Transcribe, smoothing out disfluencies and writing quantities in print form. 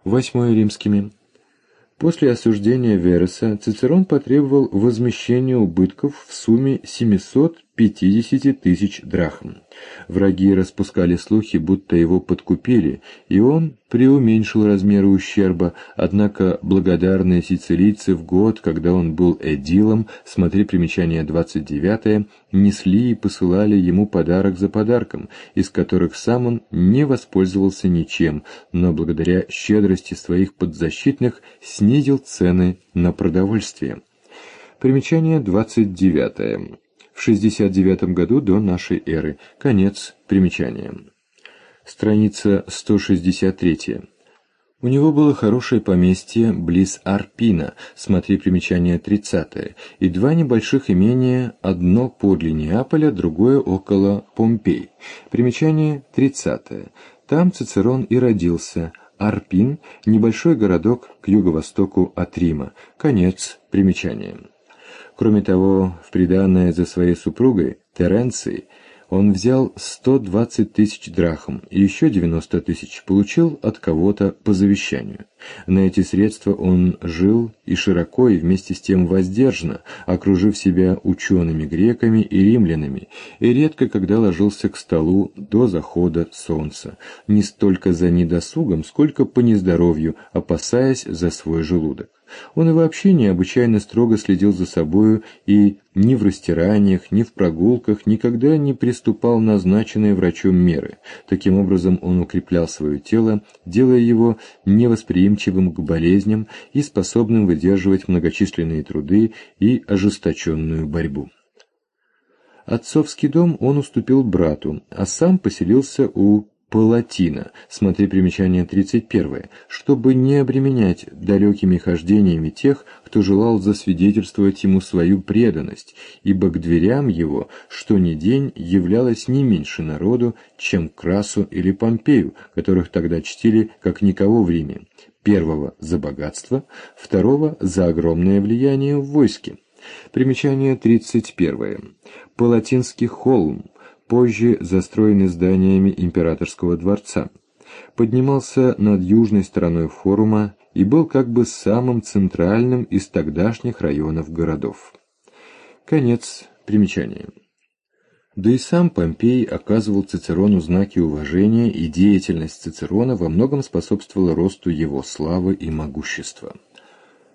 8 римскими. После осуждения Вереса Цицерон потребовал возмещения убытков в сумме 750 тысяч драхм. Враги распускали слухи, будто его подкупили, и он преуменьшил размеры ущерба, однако благодарные сицилийцы в год, когда он был эдилом, смотри примечание 29, несли и посылали ему подарок за подарком, из которых сам он не воспользовался ничем, но благодаря щедрости своих подзащитных снизил цены на продовольствие. Примечание 29. В 69 году до нашей эры. Конец примечания. Страница 163. У него было хорошее поместье близ Арпина, смотри примечание 30, и два небольших имения, одно подле Неаполя, другое около Помпей. Примечание 30. Там Цицерон и родился. Арпин – небольшой городок к юго-востоку от Рима. Конец примечания. Кроме того, в приданое за своей супругой, Теренцией, он взял 120 тысяч драхм и еще 90 тысяч получил от кого-то по завещанию. На эти средства он жил и широко, и вместе с тем воздержанно, окружив себя учеными греками и римлянами, и редко когда ложился к столу до захода солнца, не столько за недосугом, сколько по нездоровью, опасаясь за свой желудок. Он и вообще необычайно строго следил за собою и ни в растираниях, ни в прогулках никогда не приступал назначенные врачом меры. Таким образом он укреплял свое тело, делая его невосприимчивым к болезням и способным выдерживать многочисленные труды и ожесточенную борьбу. Отцовский дом он уступил брату, а сам поселился у Палатина, смотри примечание 31, чтобы не обременять далекими хождениями тех, кто желал засвидетельствовать ему свою преданность, ибо к дверям его что ни день являлось не меньше народу, чем к Красу или Помпею, которых тогда чтили как никого в Риме, первого за богатство, второго за огромное влияние в войске. Примечание 31. Палатинский холм, позже застроенный зданиями императорского дворца, поднимался над южной стороной форума и был как бы самым центральным из тогдашних районов городов. Конец примечания. Да и сам Помпей оказывал Цицерону знаки уважения, и деятельность Цицерона во многом способствовала росту его славы и могущества.